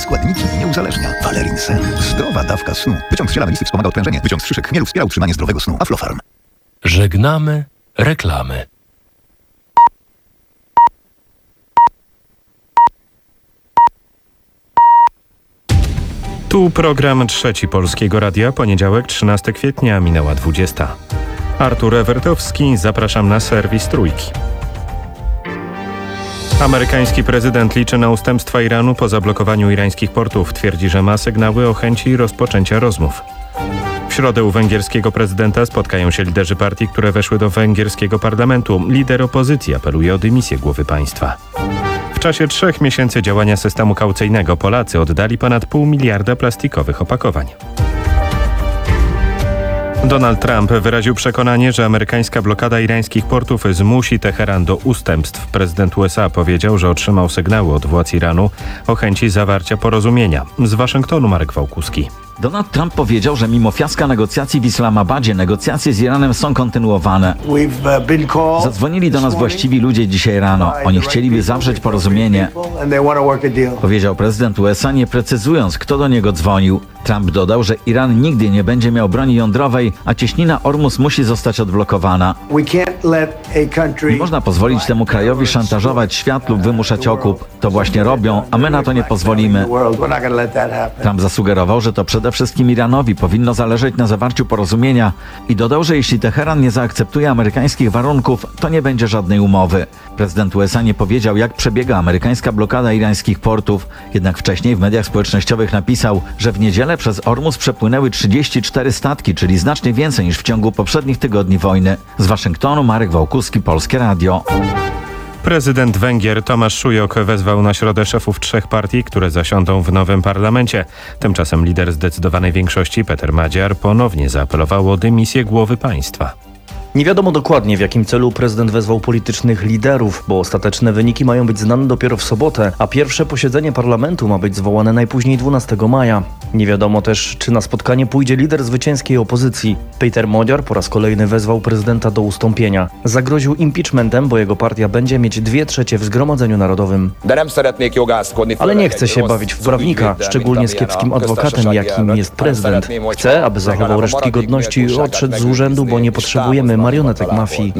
składniki i nie uzależnia. Valerin Sen. Zdrowa dawka snu. Wyciąg z ziela melisy wspomaga odprężenie. Wyciąg z szyszek chmielu wspiera utrzymanie zdrowego snu. Aflofarm. Żegnamy reklamy. Tu program Trzeci Polskiego Radia, poniedziałek 13 kwietnia, minęła 20. Artur Ewertowski, zapraszam na serwis Trójki. Amerykański prezydent liczy na ustępstwa Iranu po zablokowaniu irańskich portów. Twierdzi, że ma sygnały o chęci rozpoczęcia rozmów. W środę u węgierskiego prezydenta spotkają się liderzy partii, które weszły do węgierskiego parlamentu. Lider opozycji apeluje o dymisję głowy państwa. W czasie 3 miesięcy działania systemu kaucyjnego Polacy oddali ponad 0,5 miliarda plastikowych opakowań. Donald Trump wyraził przekonanie, że amerykańska blokada irańskich portów zmusi Teheran do ustępstw. Prezydent USA powiedział, że otrzymał sygnały od władz Iranu o chęci zawarcia porozumienia. Z Waszyngtonu Marek Wałkuski. Donald Trump powiedział, że mimo fiaska negocjacji w Islamabadzie, negocjacje z Iranem są kontynuowane. Zadzwonili do nas właściwi ludzie dzisiaj rano. Oni chcieliby zawrzeć porozumienie, powiedział prezydent USA, nie precyzując, kto do niego dzwonił. Trump dodał, że Iran nigdy nie będzie miał broni jądrowej, a cieśnina Ormus musi zostać odblokowana. Nie można pozwolić temu krajowi szantażować świat lub wymuszać okup. To właśnie robią, a my na to nie pozwolimy. Trump zasugerował, że to przede wszystkim Iranowi powinno zależeć na zawarciu porozumienia i dodał, że jeśli Teheran nie zaakceptuje amerykańskich warunków, to nie będzie żadnej umowy. Prezydent USA nie powiedział, jak przebiega amerykańska blokada irańskich portów, jednak wcześniej w mediach społecznościowych napisał, że w niedzielę przez Ormus przepłynęły 34 statki, czyli znacznie więcej niż w ciągu poprzednich tygodni wojny. Z Waszyngtonu Marek Wałkuski, Polskie Radio. Prezydent Węgier Tomasz Szujok wezwał na środę szefów 3 partii, które zasiądą w nowym parlamencie. Tymczasem lider zdecydowanej większości Peter Madziar ponownie zaapelował o dymisję głowy państwa. Nie wiadomo dokładnie, w jakim celu prezydent wezwał politycznych liderów, bo ostateczne wyniki mają być znane dopiero w sobotę, a pierwsze posiedzenie parlamentu ma być zwołane najpóźniej 12 maja. Nie wiadomo też, czy na spotkanie pójdzie lider zwycięskiej opozycji. Peter Madziar po raz kolejny wezwał prezydenta do ustąpienia. Zagroził impeachmentem, bo jego partia będzie mieć 2/3 w Zgromadzeniu Narodowym. Ale nie chce się bawić w prawnika, szczególnie z kiepskim adwokatem, jakim jest prezydent. Chce, aby zachował resztki godności i odszedł z urzędu, bo nie potrzebujemy marionetek mafii,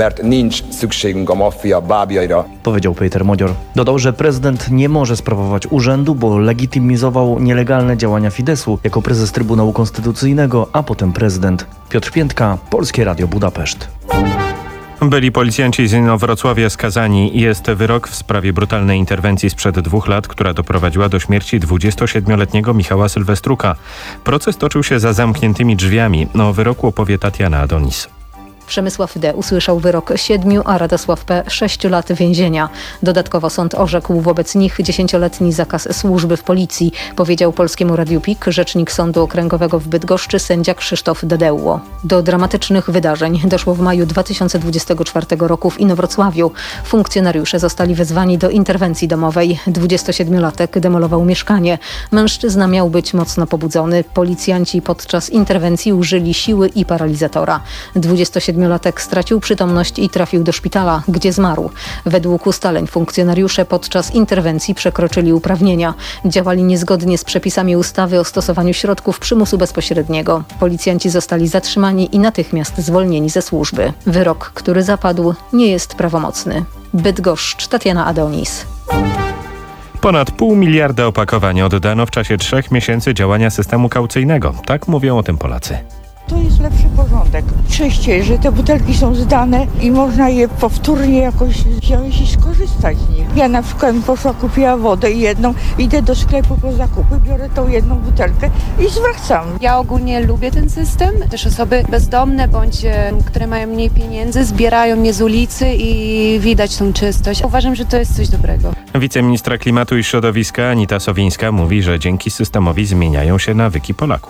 powiedział Peter Madziar. Dodał, że prezydent nie może sprawować urzędu, bo legitymizował nielegalne działania Fideszu jako prezes Trybunału Konstytucyjnego, a potem prezydent. Piotr Piętka, Polskie Radio Budapeszt. Byli policjanci z Inowrocławia skazani. Jest wyrok w sprawie brutalnej interwencji sprzed 2 lat, która doprowadziła do śmierci 27-letniego Michała Sylwestruka. Proces toczył się za zamkniętymi drzwiami. O wyroku opowie Tatiana Adonis. Przemysław D. usłyszał wyrok 7, a Radosław P. 6 lat więzienia. Dodatkowo sąd orzekł wobec nich 10-letni zakaz służby w policji, powiedział Polskiemu Radiu PIK rzecznik Sądu Okręgowego w Bydgoszczy sędzia Krzysztof Dedełło. Do dramatycznych wydarzeń doszło w maju 2024 roku w Inowrocławiu. Funkcjonariusze zostali wezwani do interwencji domowej. 27-latek demolował mieszkanie. Mężczyzna miał być mocno pobudzony. Policjanci podczas interwencji użyli siły i paralizatora. 27-latek stracił przytomność i trafił do szpitala, gdzie zmarł. Według ustaleń funkcjonariusze podczas interwencji przekroczyli uprawnienia. Działali niezgodnie z przepisami ustawy o stosowaniu środków przymusu bezpośredniego. Policjanci zostali zatrzymani i natychmiast zwolnieni ze służby. Wyrok, który zapadł, nie jest prawomocny. Bydgoszcz, Tatiana Adonis. Ponad 0,5 miliarda opakowań oddano w czasie 3 miesięcy działania systemu kaucyjnego. Tak mówią o tym Polacy. To jest lepszy porządek. Częściej, że te butelki są zdane i można je powtórnie jakoś wziąć i skorzystać z nich. Ja na przykład poszła, kupiła wodę jedną, idę do sklepu po zakupy, biorę tą jedną butelkę i zwracam. Ja ogólnie lubię ten system. Też osoby bezdomne bądź które mają mniej pieniędzy zbierają je z ulicy i widać tą czystość. Uważam, że to jest coś dobrego. Wiceministra Klimatu i Środowiska Anita Sowińska mówi, że dzięki systemowi zmieniają się nawyki Polaków.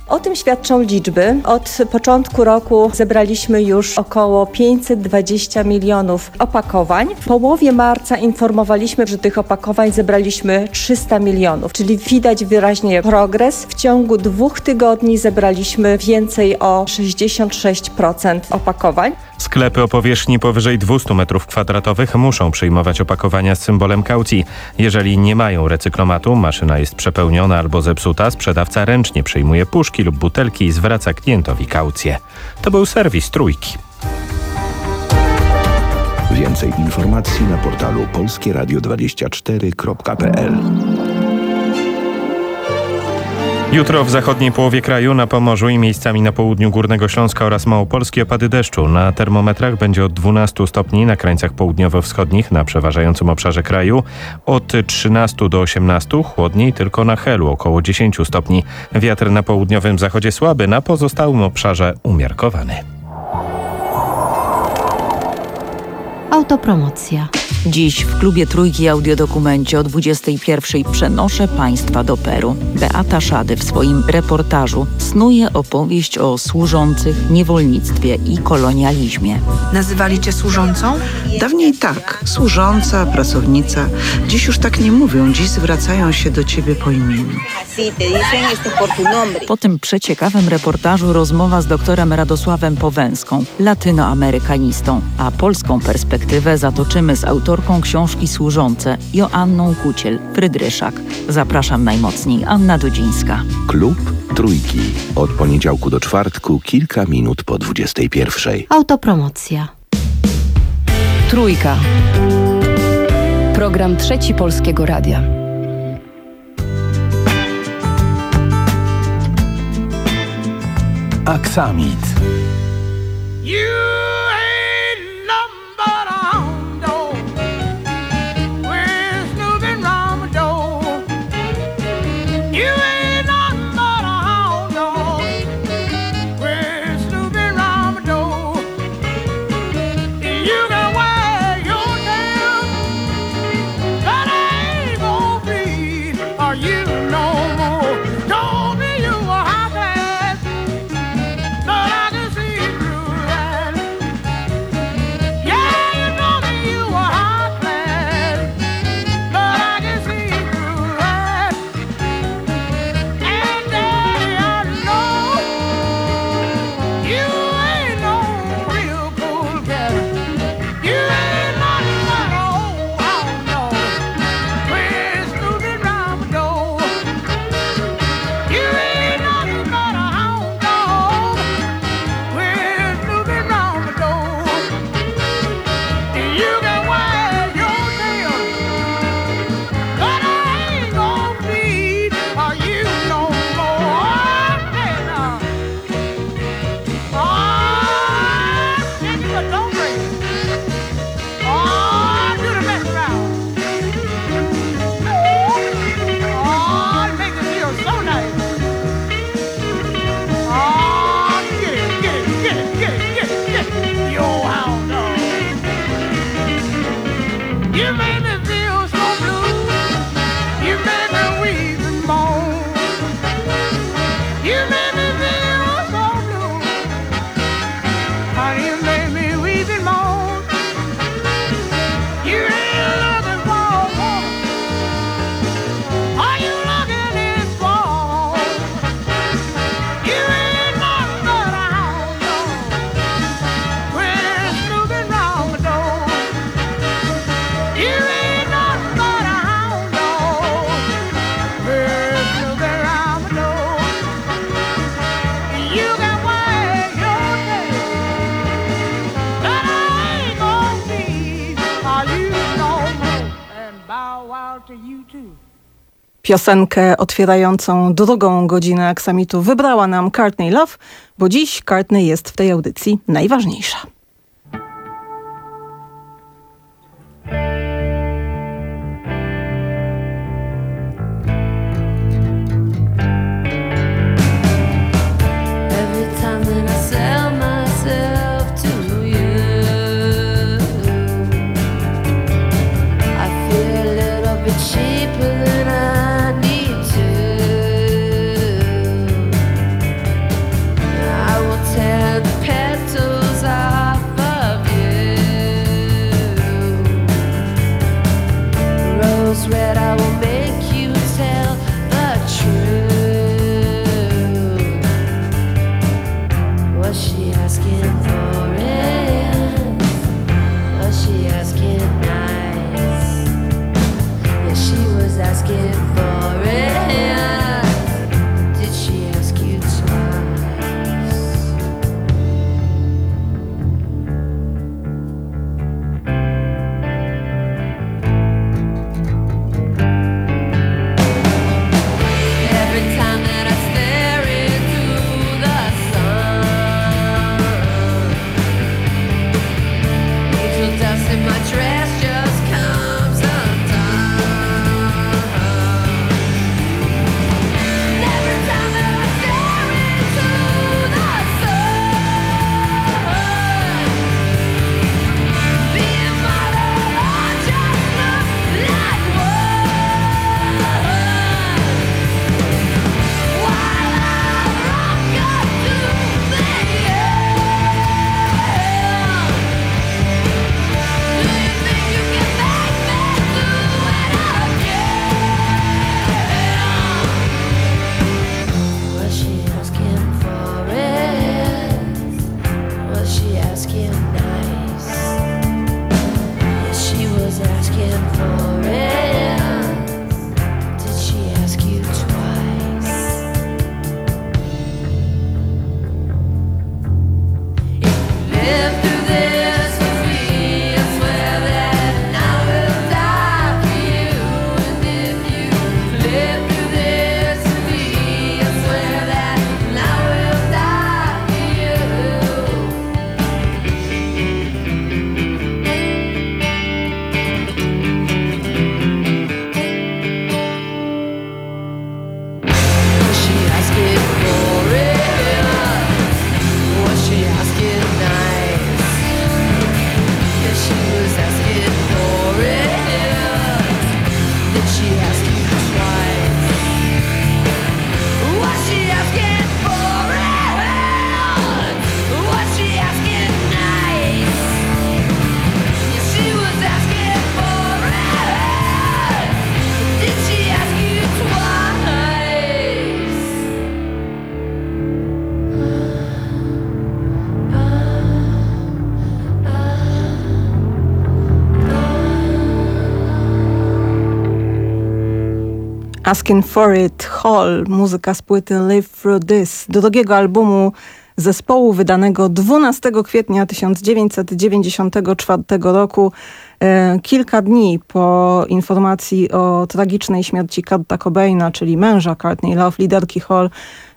O tym świadczą liczby. Od początku roku zebraliśmy już około 520 milionów opakowań. W połowie marca informowaliśmy, że tych opakowań zebraliśmy 300 milionów, czyli widać wyraźnie progres. W ciągu 2 tygodni zebraliśmy więcej o 66% opakowań. Sklepy o powierzchni powyżej 200 m2 muszą przyjmować opakowania z symbolem kaucji. Jeżeli nie mają recyklomatu, maszyna jest przepełniona albo zepsuta, sprzedawca ręcznie przyjmuje puszki lub butelki i zwraca klientowi kaucję. To był serwis Trójki. Więcej informacji na portalu polskieradio24.pl. Jutro w zachodniej połowie kraju, na Pomorzu i miejscami na południu Górnego Śląska oraz Małopolski opady deszczu. Na termometrach będzie od 12 stopni na krańcach południowo-wschodnich na przeważającym obszarze kraju, od 13 do 18, chłodniej tylko na Helu około 10 stopni. Wiatr na południowym zachodzie słaby, na pozostałym obszarze umiarkowany. Autopromocja. Dziś w klubie Trójki Audiodokumencie o 21:00 przenoszę Państwa do Peru. Beata Szady w swoim reportażu snuje opowieść o służących, niewolnictwie i kolonializmie. Nazywali cię służącą? Dawniej tak, służąca, pracownica. Dziś już tak nie mówią, dziś zwracają się do ciebie po imieniu. Po tym przeciekawym reportażu rozmowa z doktorem Radosławem Powęską, latynoamerykanistą, a polską perspektywę zatoczymy z autorką książki Służące Joanną Kuciel-Frydryszak. Zapraszam najmocniej, Anna Dudzińska. Klub Trójki. Od poniedziałku do czwartku, kilka minut po 21:00. Autopromocja. Trójka. Program Trzeci Polskiego Radia. Aksamit. Piosenkę otwierającą drugą godzinę Aksamitu wybrała nam Courtney Love, bo dziś Courtney jest w tej audycji najważniejsza. Cheaper than I need to. Asking for It, Hall, muzyka z płyty Live Through This, drugiego albumu zespołu wydanego 12 kwietnia 1994 roku, kilka dni po informacji o tragicznej śmierci Kurta Cobaina, czyli męża Courtney Love, liderki Hall.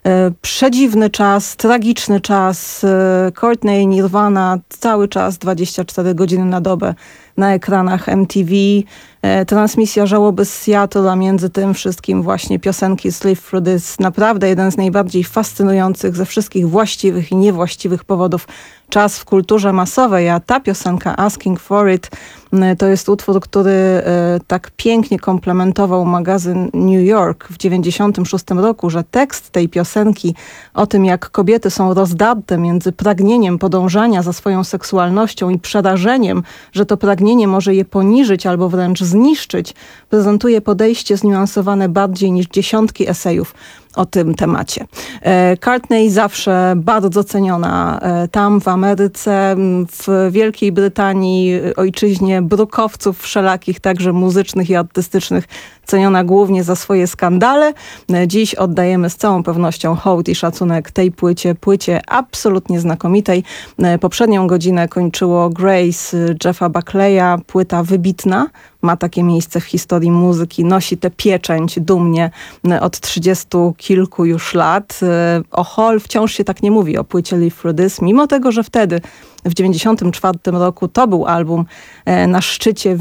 Przedziwny czas, tragiczny czas. Courtney, Nirvana, cały czas 24 godziny na dobę na ekranach MTV. Transmisja żałoby z Seattle, a między tym wszystkim właśnie piosenki Live Through This. Naprawdę jeden z najbardziej fascynujących ze wszystkich właściwych i niewłaściwych powodów czas w kulturze masowej, a ta piosenka Asking for It to jest utwór, który tak pięknie komplementował magazyn New York w 1996 roku, że tekst tej piosenki o tym, jak kobiety są rozdarte między pragnieniem podążania za swoją seksualnością i przerażeniem, że to pragnienie może je poniżyć albo wręcz zniszczyć, prezentuje podejście zniuansowane bardziej niż dziesiątki esejów o tym temacie. Courtney zawsze bardzo ceniona tam w Ameryce, w Wielkiej Brytanii, ojczyźnie brukowców wszelakich, także muzycznych i artystycznych, ceniona głównie za swoje skandale. Dziś oddajemy z całą pewnością hołd i szacunek tej płycie absolutnie znakomitej. Poprzednią godzinę kończyło Grace Jeffa Buckleya, płyta wybitna. Ma takie miejsce w historii muzyki, nosi tę pieczęć dumnie od 30 kilku już lat. O Hall wciąż się tak nie mówi, o płycie Live Through This, mimo tego, że wtedy w 1994 roku to był album na szczycie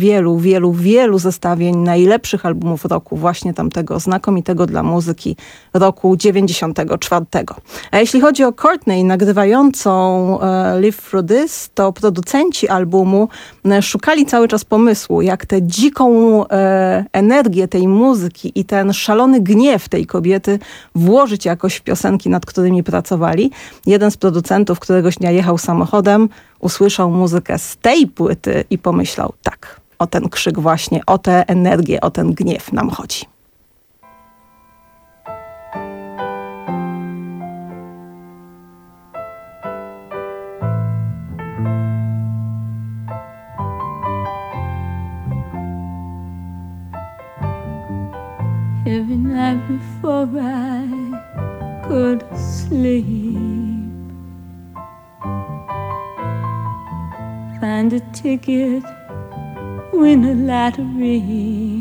wielu zestawień najlepszych albumów roku, właśnie tamtego znakomitego dla muzyki roku 94. A jeśli chodzi o Courtney nagrywającą Live Through This, to producenci albumu szukali cały czas pomysłu, jak tę dziką energię tej muzyki i ten szalony gniew tej kobiety włożyć jakoś w piosenki, nad którymi pracowali. Jeden z producentów któregoś dnia jechał samochodem, usłyszał muzykę z tej płyty i pomyślał, tak, o ten krzyk właśnie, o tę energię, o ten gniew nam chodzi. Every night before I go to sleep, find a ticket, win a lottery,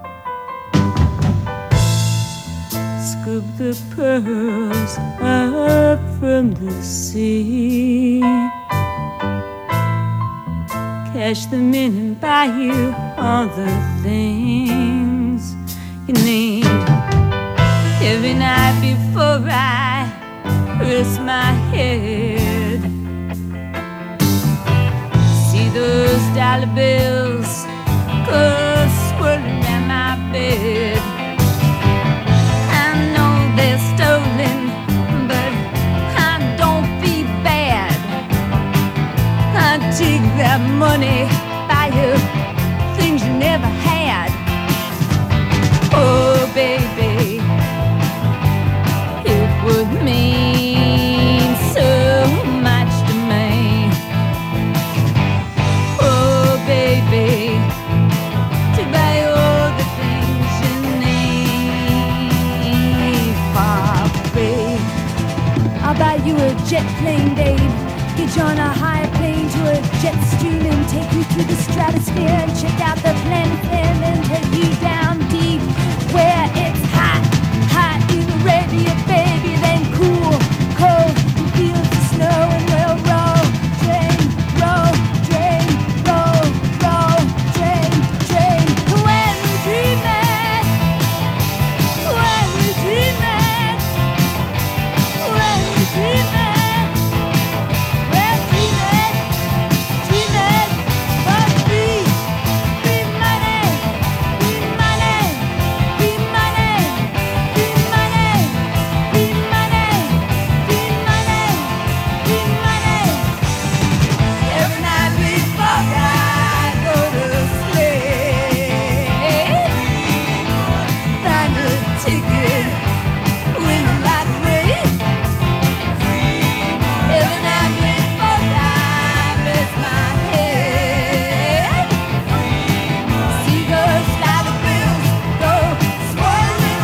scoop the pearls up from the sea, cash them in and buy you all the things you need. Every night before I rest my head, see those dollar bills go swirling in my bed. I know they're stolen, but I don't feel bad. I take that money, buy you things you never had. Oh, baby, it would mean so much to me. Oh, baby, to buy all the things you need for free. I'll buy you a jet plane, babe. Get you on a high plane to a jet stream and take you through the stratosphere and check out the planet then and take you down deep where it's hot, hot in Arabia, baby, then cool, cold, and feel the snow and we'll roll, drain, roll, drain, roll, roll, drain, drain. When we dream it, when we dream it, when we dream it, we'll dream it, for free, free money, free money, free money, free money, free money, free money, free money. Every night before I go to sleep, find a ticket, win a lottery. Every night before I rest my head, see those dollar bills go swirling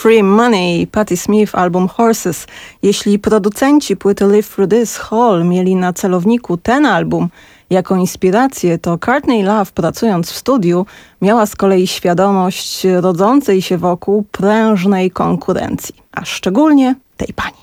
Free Money, Patti Smith, album Horses. Jeśli producenci płyty Live Through This, Hall, mieli na celowniku ten album jako inspirację, to Courtney Love, pracując w studiu, miała z kolei świadomość rodzącej się wokół prężnej konkurencji, a szczególnie tej pani.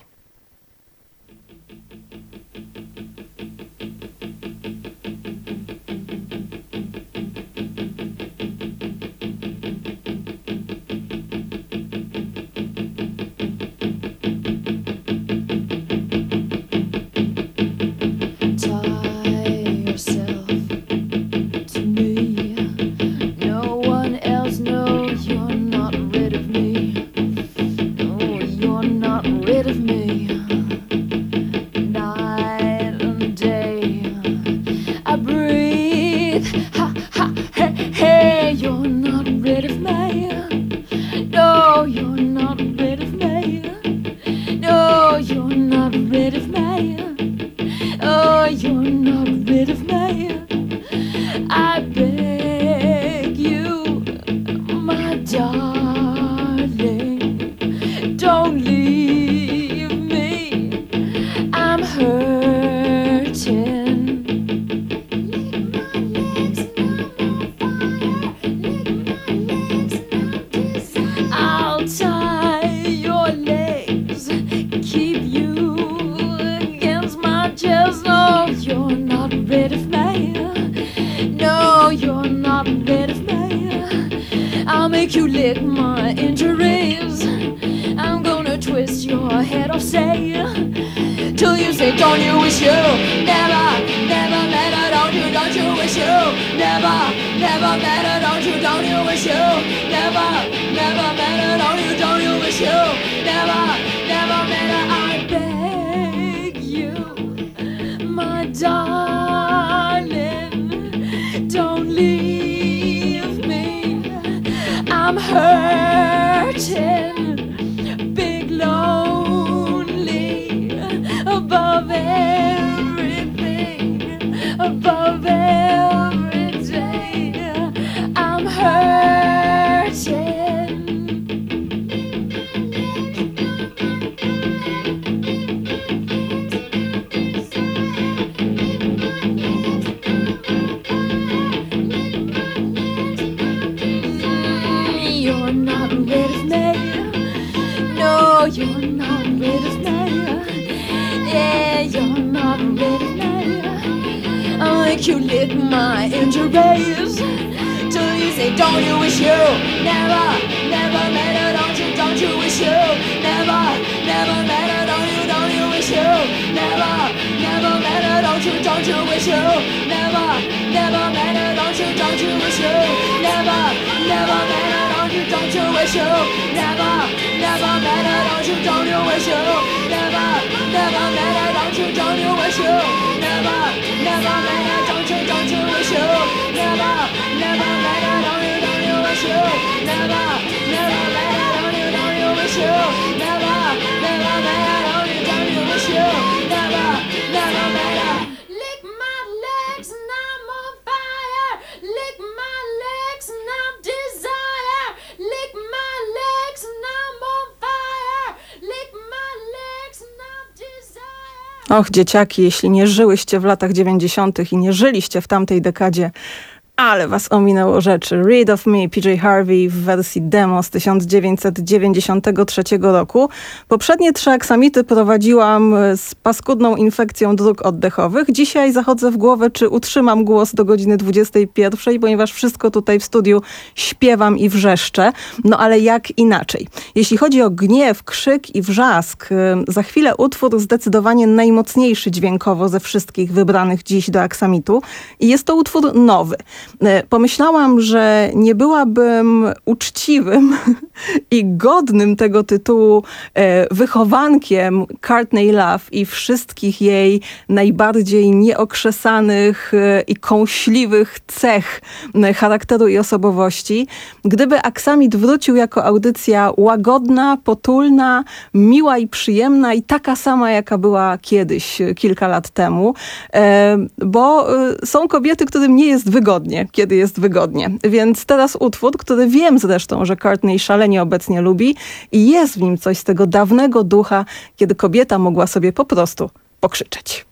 Och, dzieciaki, jeśli nie żyłyście w latach 90. i nie żyliście w tamtej dekadzie, ale was ominęło rzeczy. Read of Me, PJ Harvey w wersji demo z 1993 roku. Poprzednie 3 aksamity prowadziłam z paskudną infekcją dróg oddechowych. Dzisiaj zachodzę w głowę, czy utrzymam głos do godziny 21, ponieważ wszystko tutaj w studiu śpiewam i wrzeszczę. No ale jak inaczej? Jeśli chodzi o gniew, krzyk i wrzask, za chwilę utwór zdecydowanie najmocniejszy dźwiękowo ze wszystkich wybranych dziś do aksamitu. I jest to utwór nowy. Pomyślałam, że nie byłabym uczciwym i godnym tego tytułu wychowankiem Courtney Love i wszystkich jej najbardziej nieokrzesanych i kąśliwych cech charakteru i osobowości, gdyby aksamit wrócił jako audycja łagodna, potulna, miła i przyjemna i taka sama, jaka była kiedyś, kilka lat temu, bo są kobiety, którym nie jest wygodnie wygodnie, kiedy jest wygodnie. Więc teraz utwór, który wiem zresztą, że Courtney szalenie obecnie lubi i jest w nim coś z tego dawnego ducha, kiedy kobieta mogła sobie po prostu pokrzyczeć.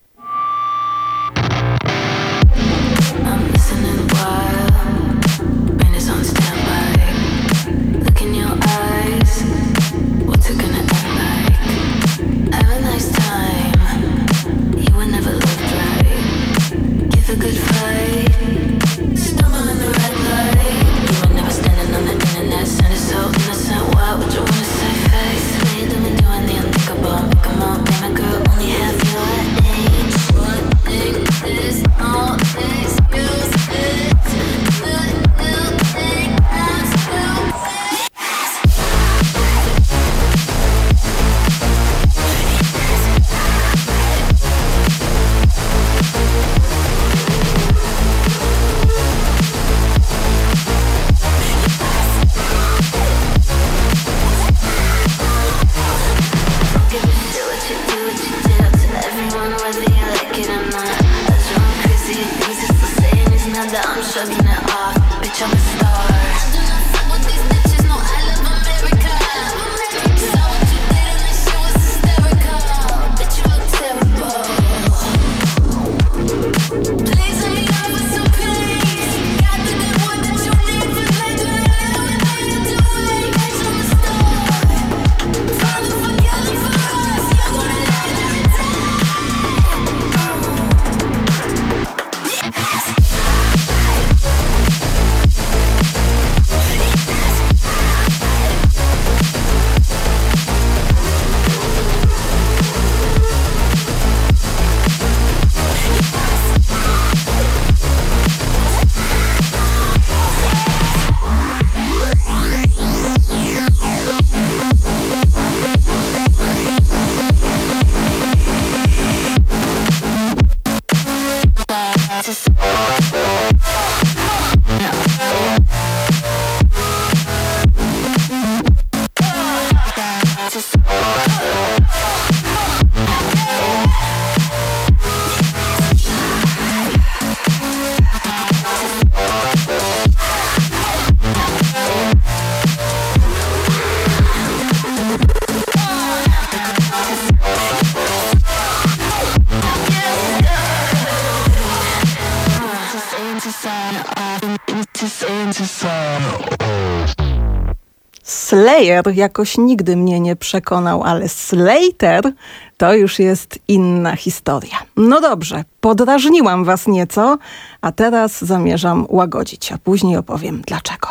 Slayer jakoś nigdy mnie nie przekonał, ale Slater to już jest inna historia. No dobrze, podrażniłam was nieco, a teraz zamierzam łagodzić, a później opowiem dlaczego.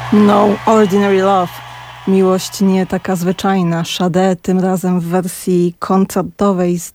No Ordinary Love. Miłość nie taka zwyczajna. Sade, tym razem w wersji koncertowej z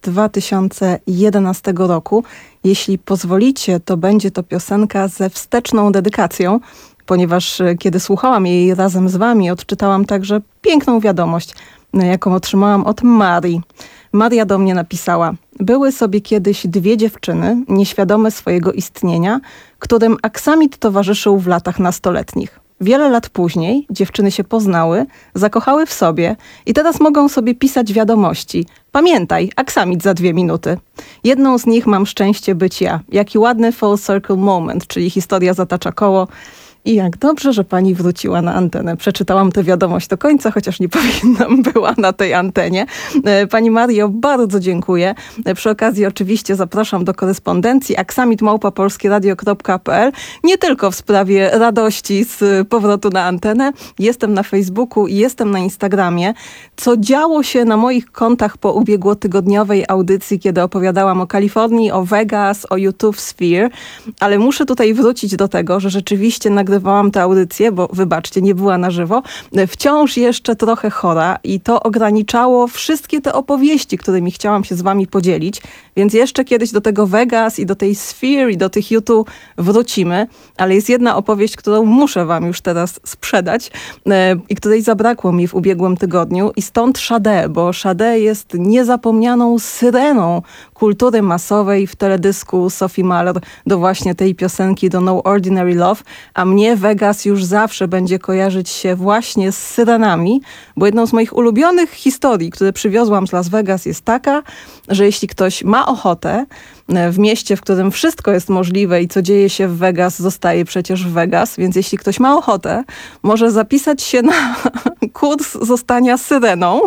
2011 roku. Jeśli pozwolicie, to będzie to piosenka ze wsteczną dedykacją, ponieważ kiedy słuchałam jej razem z wami, odczytałam także piękną wiadomość, jaką otrzymałam od Marii. Maria do mnie napisała: były sobie kiedyś dwie dziewczyny, nieświadome swojego istnienia, którym aksamit towarzyszył w latach nastoletnich. Wiele lat później dziewczyny się poznały, zakochały w sobie i teraz mogą sobie pisać wiadomości. Pamiętaj, aksamit za 2 minuty. Jedną z nich mam szczęście być ja. Jaki ładny full circle moment, czyli historia zatacza koło. I jak dobrze, że pani wróciła na antenę. Przeczytałam tę wiadomość do końca, chociaż nie powinnam była na tej antenie. Pani Mario, bardzo dziękuję. Przy okazji oczywiście zapraszam do korespondencji aksamit@polskieradio.pl. Nie tylko w sprawie radości z powrotu na antenę. Jestem na Facebooku i jestem na Instagramie. Co działo się na moich kontach po ubiegłotygodniowej audycji, kiedy opowiadałam o Kalifornii, o Vegas, o YouTube Sphere. Ale muszę tutaj wrócić do tego, że rzeczywiście nagrywałam tę audycję, bo wybaczcie, nie była na żywo, wciąż jeszcze trochę chora i to ograniczało wszystkie te opowieści, którymi chciałam się z wami podzielić, więc jeszcze kiedyś do tego Vegas i do tej Sphere i do tych YouTube wrócimy, ale jest jedna opowieść, którą muszę wam już teraz sprzedać i której zabrakło mi w ubiegłym tygodniu i stąd Sade, bo Sade jest niezapomnianą syreną kultury masowej w teledysku Sophie Mahler do właśnie tej piosenki, do No Ordinary Love, a mnie Vegas już zawsze będzie kojarzyć się właśnie z syrenami, bo jedną z moich ulubionych historii, które przywiozłam z Las Vegas, jest taka, że jeśli ktoś ma ochotę, w mieście, w którym wszystko jest możliwe i co dzieje się w Vegas, zostaje przecież w Vegas, więc jeśli ktoś ma ochotę, może zapisać się na kurs zostania syreną,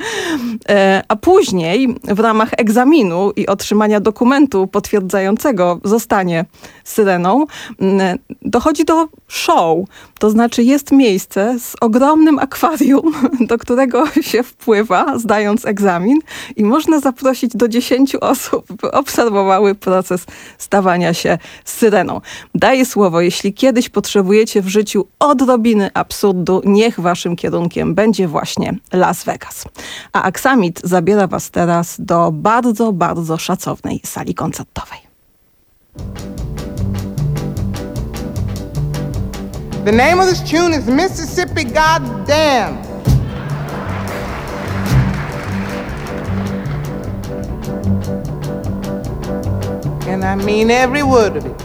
a później w ramach egzaminu i otrzymania dokumentu potwierdzającego zostanie syreną, dochodzi do show. To znaczy jest miejsce z ogromnym akwarium, do którego się wpływa, zdając egzamin i można zaprosić do 10 osób, by obserwowały proces stawania się syreną. Daję słowo, jeśli kiedyś potrzebujecie w życiu odrobiny absurdu, niech waszym kierunkiem będzie właśnie Las Vegas. A Aksamit zabiera was teraz do bardzo, bardzo szacownej sali koncertowej. The name of this tune is Mississippi Goddamn. And I mean every word of it.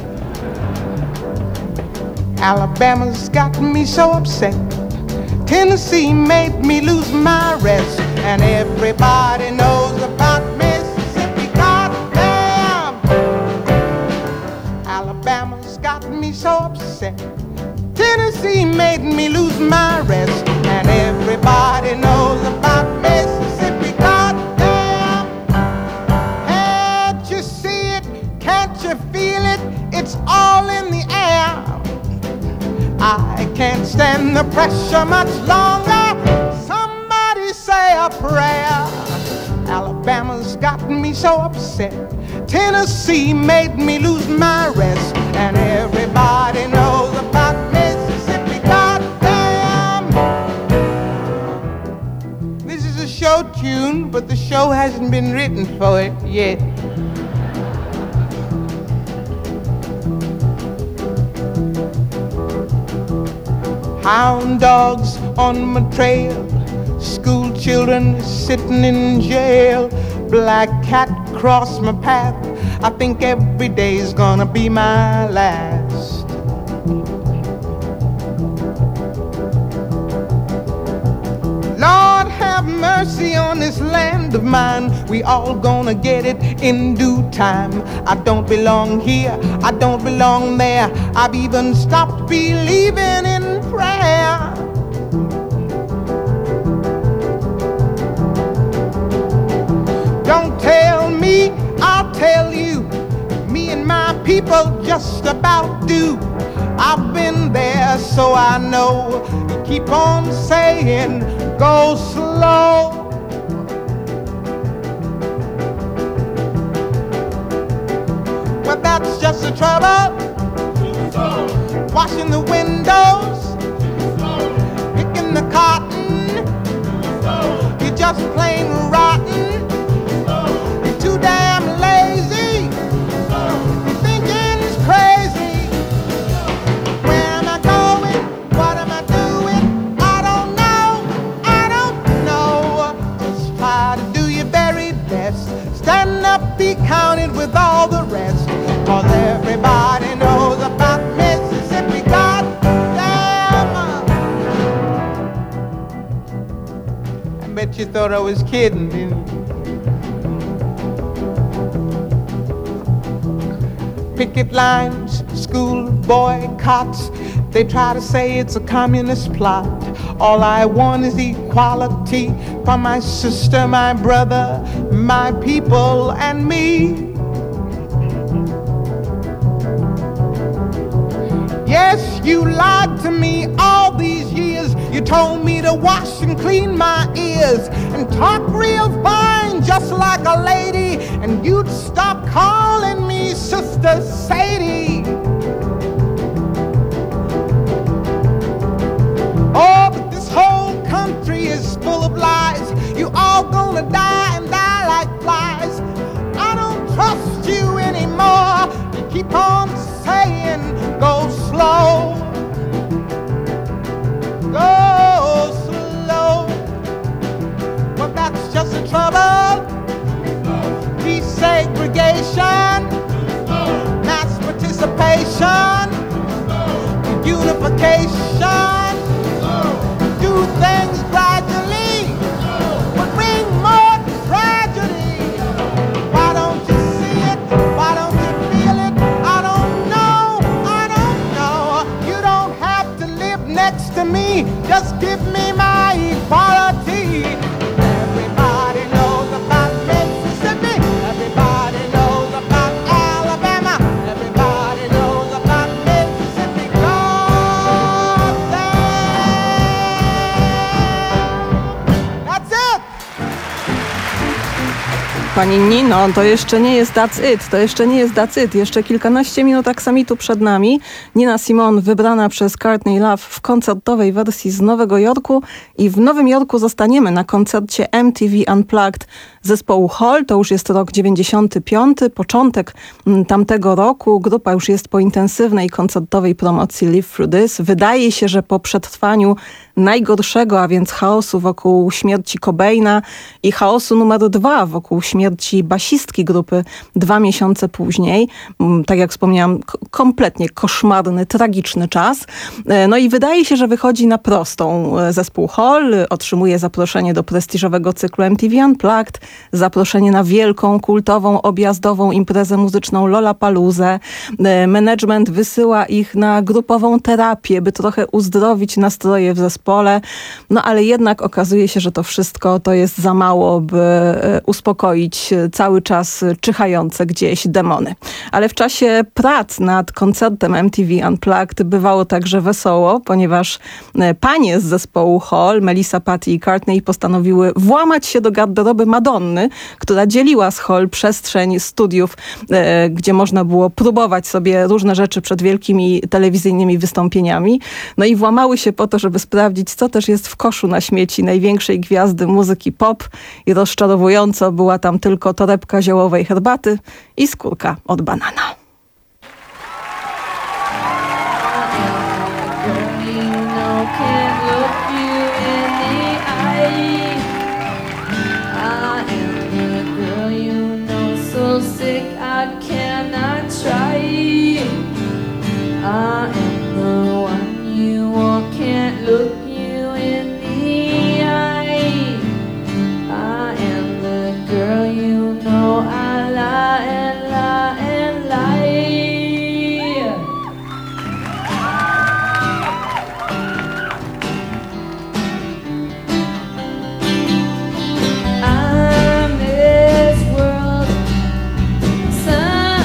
Alabama's got me so upset. Tennessee made me lose my rest. And everybody knows about Mississippi Goddamn. Alabama's got me so upset. Tennessee made me lose my rest. And everybody knows about Mississippi Goddamn. Can't you see it? Can't you feel it? It's all in the air. I can't stand the pressure much longer. Somebody say a prayer. Alabama's got me so upset. Tennessee made me lose my rest. And everybody knows about Mississippi Goddamn. This is a show tune, but the show hasn't been written for it yet. Hound dogs on my trail, school children sitting in jail, black cat cross my path. I think every day's gonna be my last. Lord have mercy on this land of mine. We all gonna get it in due time. I don't belong here, I don't belong there. I've even stopped believing in prayer. Don't tell me, I'll tell you. Me and my people just about do. I've been there, so I know. You keep on saying, go slow. But that's just the trouble. Washing the windows, just plain rotten. You're too damn lazy. Your thinking's crazy. Where am I going? What am I doing? I don't know. I don't know. Just try to do your very best. Stand up, be counted with all the rest. 'Cause everybody knows about Mississippi. Goddamn. I bet you thought I was kidding, didn't you? Picket lines, school boycotts. They try to say it's a communist plot. All I want is equality for my sister, my brother, my people, and me. Yes, you lied to me all these years. You told me to wash and clean my ears and talk real fine, just like a lady. And you'd stop calling me Sister Sadie. Oh, but this whole country is full of lies. You all gonna die and die like flies. I don't trust you anymore. You keep on saying, go slow. Go slow. Well, that's just the trouble. Desegregation, mass participation, unification. Do things gradually, but bring more tragedy. Why don't you see it? Why don't you feel it? I don't know. I don't know. You don't have to live next to me. Just give me my equality. Everybody knows about Mississippi. Everybody knows about Alabama. Everybody knows about Mississippi. That's it. Pani Nino, to jeszcze nie jest That's It, to jeszcze nie jest That's It. Jeszcze kilkanaście minut aksamitu przed nami. Nina Simone wybrana przez Courtney Love w koncertowej wersji z Nowego Jorku i w Nowym Jorku zostaniemy na koncercie MTV Unplugged zespołu Hall. To już jest rok 95, początek tamtego roku. Grupa już jest po intensywnej koncertowej promocji Live Through This. Wydaje się, że po przetrwaniu najgorszego, a więc chaosu wokół śmierci Cobaina i chaosu numer 2 wokół śmierci basistki grupy 2 miesiące później. Tak jak wspomniałam, kompletnie koszmarny, tragiczny czas. No i wydaje się, że wychodzi na prostą. Zespół Hall otrzymuje zaproszenie do prestiżowego cyklu MTV Unplugged, zaproszenie na wielką, kultową, objazdową imprezę muzyczną Lollapaloozę. Management wysyła ich na grupową terapię, by trochę uzdrowić nastroje w zespole. No ale jednak okazuje się, że to wszystko to jest za mało, by uspokoić cały czas czyhające gdzieś demony. Ale w czasie prac nad koncertem MTV Unplugged bywało także wesoło, ponieważ panie z zespołu Hall, Melissa, Patty i Courtney, postanowiły włamać się do garderoby Madonny, która dzieliła z Hall przestrzeń studiów, gdzie można było próbować sobie różne rzeczy przed wielkimi telewizyjnymi wystąpieniami. No i włamały się po to, żeby sprawdzić, co też jest w koszu na śmieci największej gwiazdy muzyki pop, i rozczarowująco była tam tylko torebka ziołowej herbaty i skórka od banana. Sun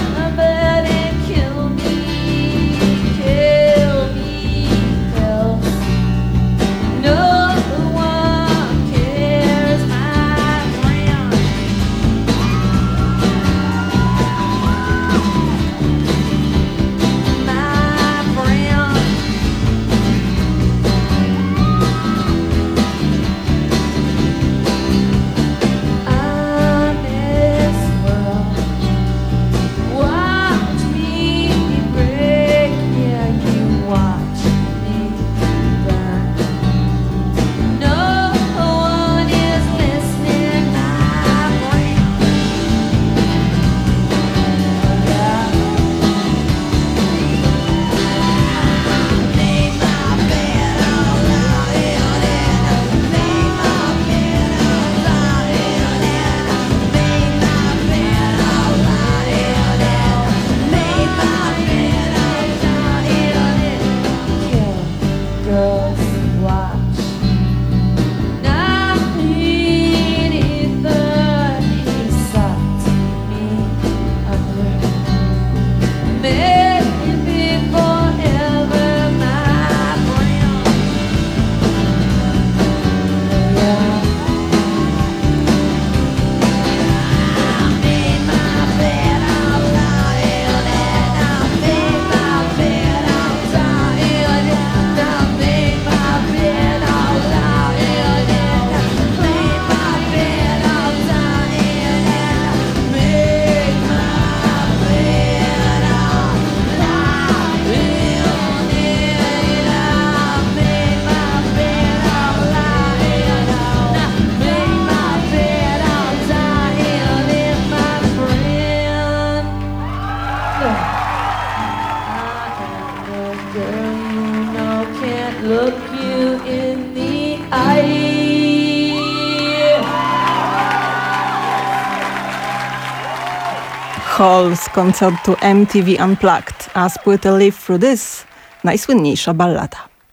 Hall z koncertu MTV Unplugged, a z płyty Live Through This najsłynniejsza ballada.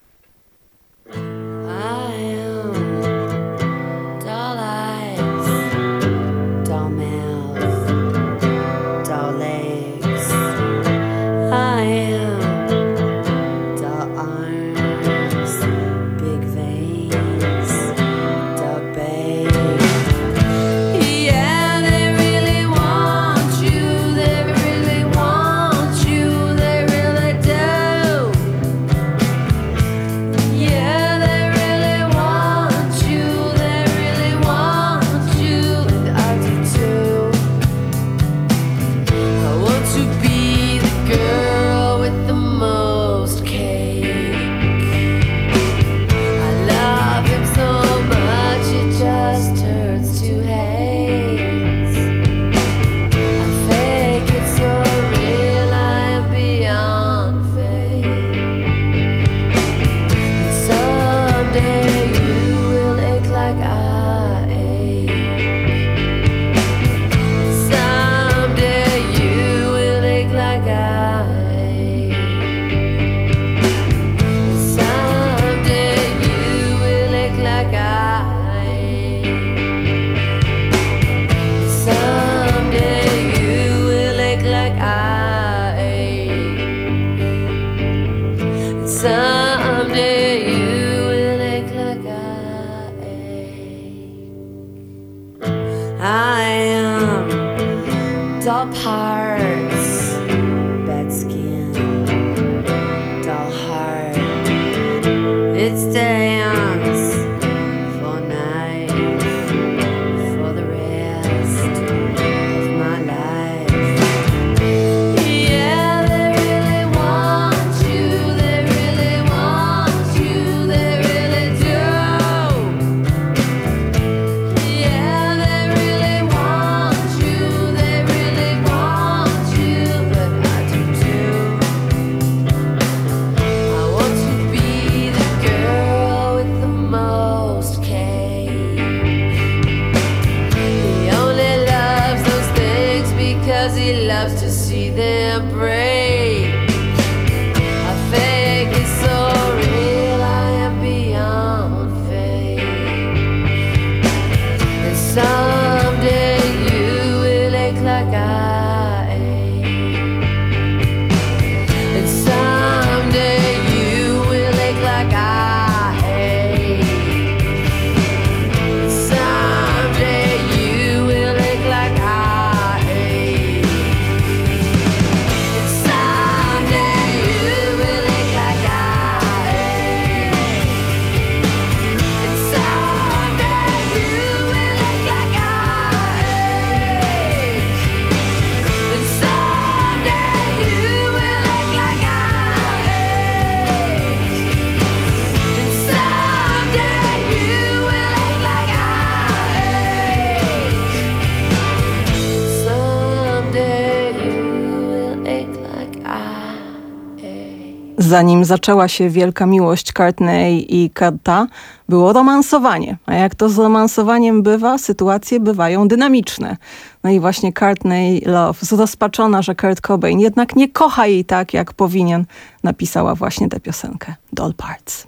Zanim zaczęła się wielka miłość Courtney i Kurta, było romansowanie. A jak to z romansowaniem bywa, sytuacje bywają dynamiczne. No i właśnie Courtney Love, zrozpaczona, że Kurt Cobain jednak nie kocha jej tak, jak powinien, napisała właśnie tę piosenkę Doll Parts.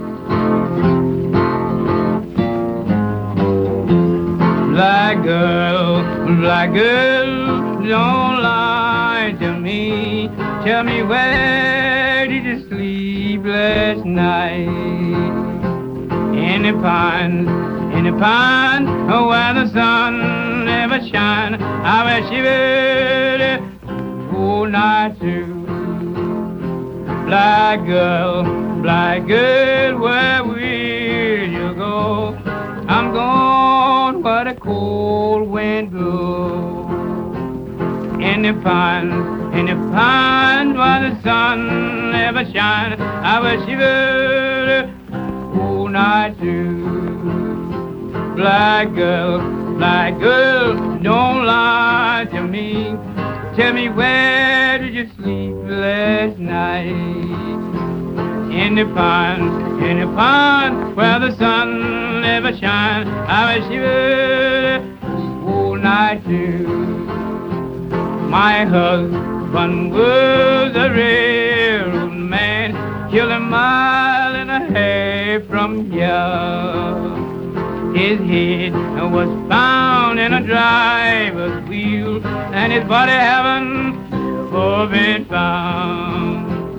Black girl, don't lie to me. Tell me, where did you sleep last night? In the pond where the sun never shines. I wish you would all night too. Black girl, where will you go? I'm gone where the cold wind blows. In the pond where the sun never shines. I wish you would all night too. Black girl, don't lie to me. Tell me, where did you sleep last night? In the pond where the sun never shines. I wish you would all night too. My husband was a railroad man, killed a mile and a half from here. His head was found in a driver's wheel, and his body haven't been found.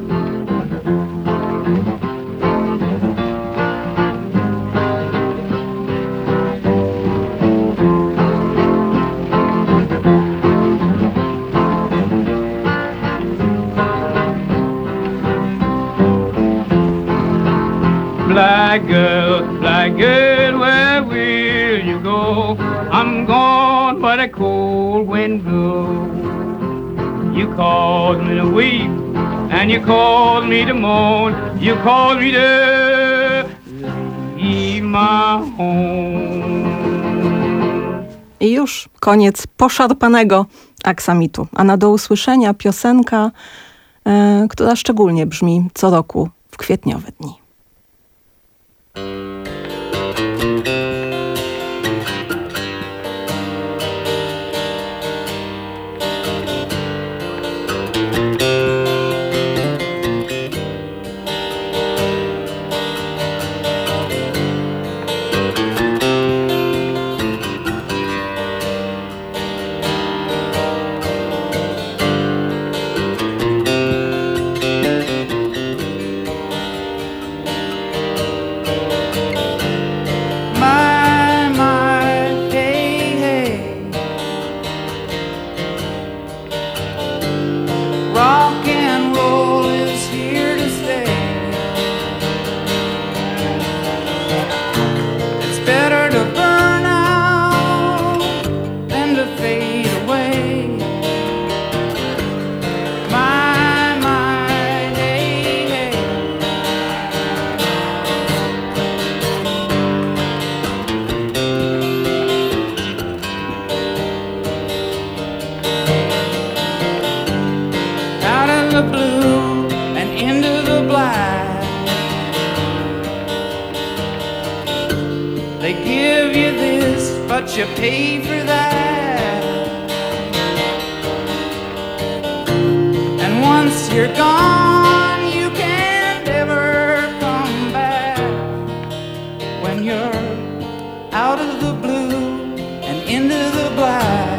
Black girl, where will you go? I'm gone where the cold wind blows. You called me to weep, and you called me to mourn. You called me to leave my home. I już koniec poszarpanego aksamitu. A na do usłyszenia piosenka, która szczególnie brzmi co roku w kwietniowe dni. You pay for that, and once you're gone, you can't ever come back. When you're out of the blue and into the black.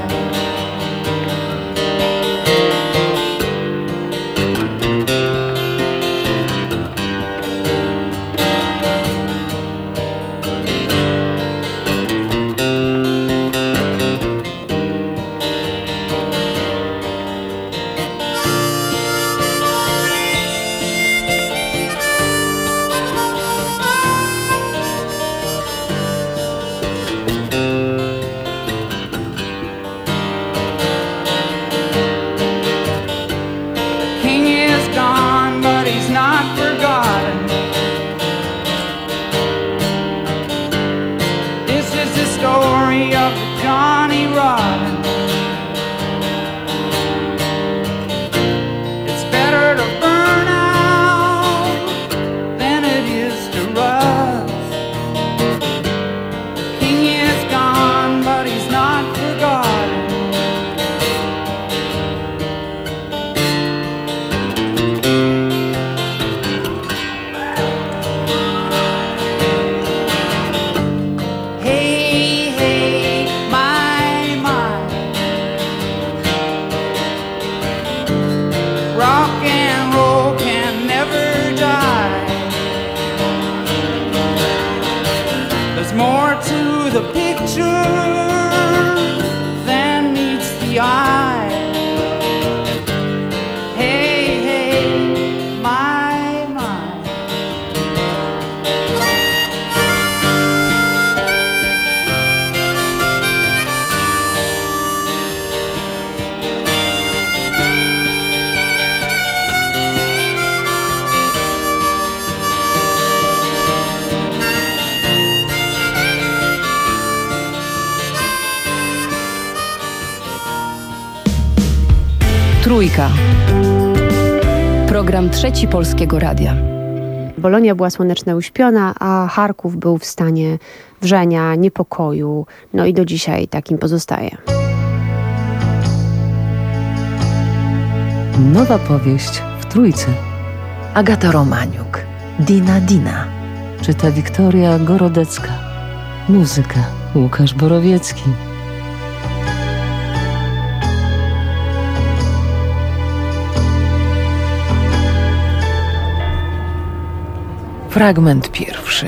Trójka. Program Trzeci Polskiego Radia. Bolonia była słoneczna, uśpiona, a Charków był w stanie wrzenia, niepokoju. No i do dzisiaj takim pozostaje. Nowa powieść w Trójce. Agata Romaniuk. Dina Dina. Czyta Wiktoria Gorodecka. Muzyka Łukasz Borowiecki. Fragment pierwszy.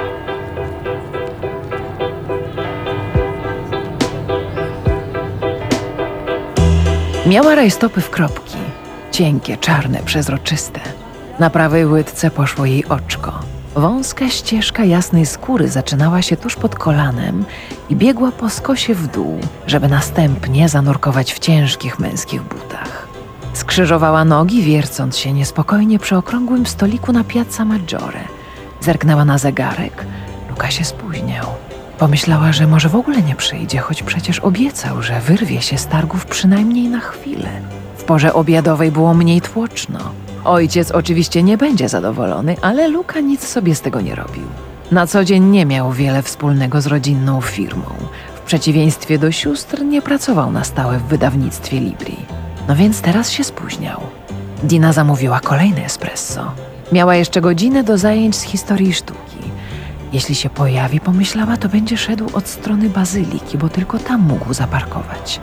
Miała rajstopy w kropki. Cienkie, czarne, przezroczyste. Na prawej łydce poszło jej oczko. Wąska ścieżka jasnej skóry zaczynała się tuż pod kolanem i biegła po skosie w dół, żeby następnie zanurkować w ciężkich męskich butach. Skrzyżowała nogi, wiercąc się niespokojnie przy okrągłym stoliku na Piazza Maggiore. Zerknęła na zegarek. Luka się spóźniał. Pomyślała, że może w ogóle nie przyjdzie, choć przecież obiecał, że wyrwie się z targów przynajmniej na chwilę. W porze obiadowej było mniej tłoczno. Ojciec oczywiście nie będzie zadowolony, ale Luka nic sobie z tego nie robił. Na co dzień nie miał wiele wspólnego z rodzinną firmą. W przeciwieństwie do sióstr nie pracował na stałe w wydawnictwie Libri. No więc teraz się spóźniał. Dina zamówiła kolejne espresso. Miała jeszcze godzinę do zajęć z historii sztuki. Jeśli się pojawi, pomyślała, to będzie szedł od strony bazyliki, bo tylko tam mógł zaparkować.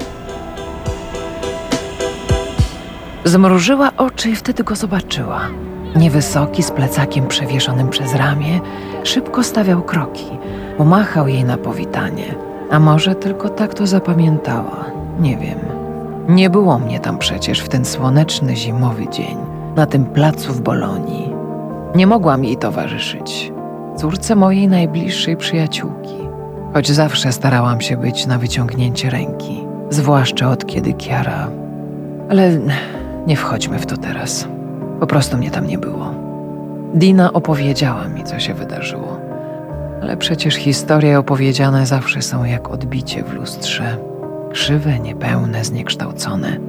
Zmrużyła oczy i wtedy go zobaczyła. Niewysoki, z plecakiem przewieszonym przez ramię, szybko stawiał kroki. Pomachał jej na powitanie. A może tylko tak to zapamiętała? Nie wiem. Nie było mnie tam przecież w ten słoneczny, zimowy dzień, na tym placu w Bolonii. Nie mogłam jej towarzyszyć. Córce mojej najbliższej przyjaciółki. Choć zawsze starałam się być na wyciągnięcie ręki. Zwłaszcza od kiedy Chiara... Ale nie wchodźmy w to teraz. Po prostu mnie tam nie było. Dina opowiedziała mi, co się wydarzyło. Ale przecież historie opowiedziane zawsze są jak odbicie w lustrze. Krzywe, niepełne, zniekształcone.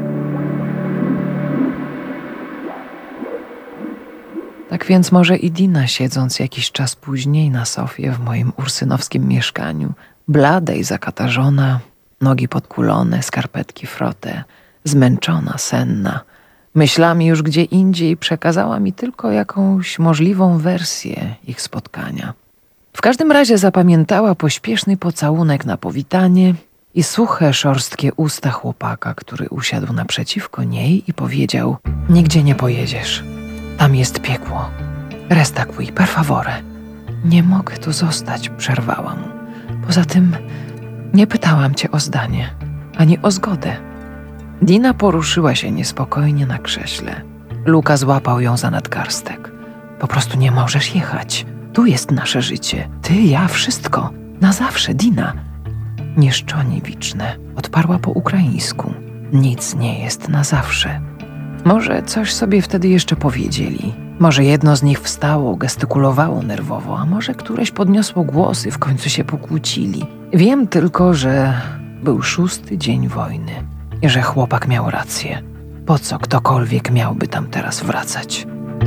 Tak więc może i Dina, siedząc jakiś czas później na sofie w moim ursynowskim mieszkaniu, blada i zakatarzona, nogi podkulone, skarpetki frote, zmęczona, senna, myślami już gdzie indziej, przekazała mi tylko jakąś możliwą wersję ich spotkania. W każdym razie zapamiętała pośpieszny pocałunek na powitanie i suche, szorstkie usta chłopaka, który usiadł naprzeciwko niej i powiedział: nigdzie nie pojedziesz. Tam jest piekło. Resta qui, per favore. Nie mogę tu zostać, przerwała mu. Poza tym nie pytałam cię o zdanie, ani o zgodę. Dina poruszyła się niespokojnie na krześle. Luka złapał ją za nadgarstek. Po prostu nie możesz jechać. Tu jest nasze życie. Ty, ja, wszystko. Na zawsze, Dina. Nieszczoniwiczne, odparła po ukraińsku. Nic nie jest na zawsze. Może coś sobie wtedy jeszcze powiedzieli. Może jedno z nich wstało, gestykulowało nerwowo, a może któreś podniosło głosy, w końcu się pokłócili. Wiem tylko, że był 6. dzień wojny i że chłopak miał rację. Po co ktokolwiek miałby tam teraz wracać?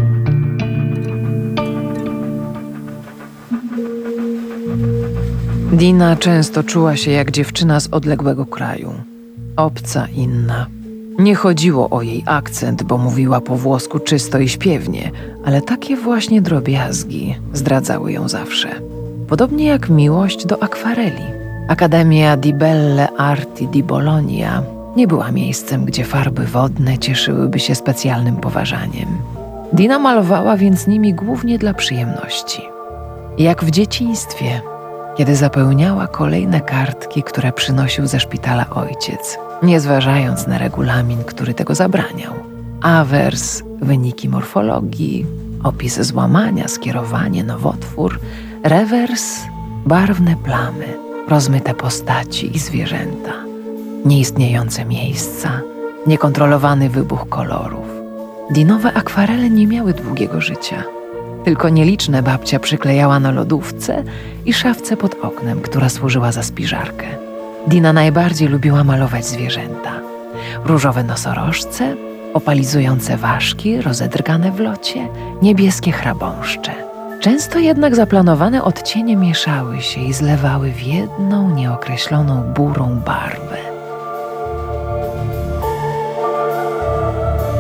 Dina często czuła się jak dziewczyna z odległego kraju. Obca, inna. Nie chodziło o jej akcent, bo mówiła po włosku czysto i śpiewnie, ale takie właśnie drobiazgi zdradzały ją zawsze. Podobnie jak miłość do akwareli. Accademia di Belle Arti di Bologna nie była miejscem, gdzie farby wodne cieszyłyby się specjalnym poważaniem. Dina malowała więc nimi głównie dla przyjemności. Jak w dzieciństwie, kiedy zapełniała kolejne kartki, które przynosił ze szpitala ojciec, nie zważając na regulamin, który tego zabraniał. Awers, wyniki morfologii, opis złamania, skierowanie, nowotwór, rewers, barwne plamy, rozmyte postaci i zwierzęta, nieistniejące miejsca, niekontrolowany wybuch kolorów. Dinowe akwarele nie miały długiego życia. Tylko nieliczne babcia przyklejała na lodówce i szafce pod oknem, która służyła za spiżarkę. Dina najbardziej lubiła malować zwierzęta. Różowe nosorożce, opalizujące ważki rozedrgane w locie, niebieskie chrabąszcze. Często jednak zaplanowane odcienie mieszały się i zlewały w jedną nieokreśloną burą barwę.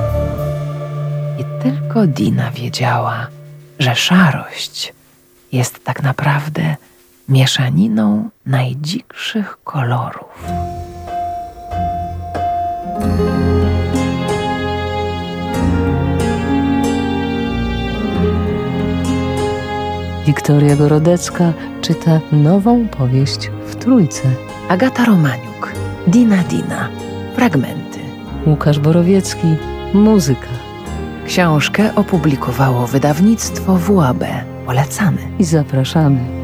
Tylko Dina wiedziała, że szarość jest tak naprawdę mieszaniną najdzikszych kolorów. Wiktoria Gorodecka czyta nową powieść w Trójce. Agata Romaniuk, Dina Dina, fragmenty. Łukasz Borowiecki, muzyka. Książkę opublikowało wydawnictwo WAB. Polecamy i zapraszamy.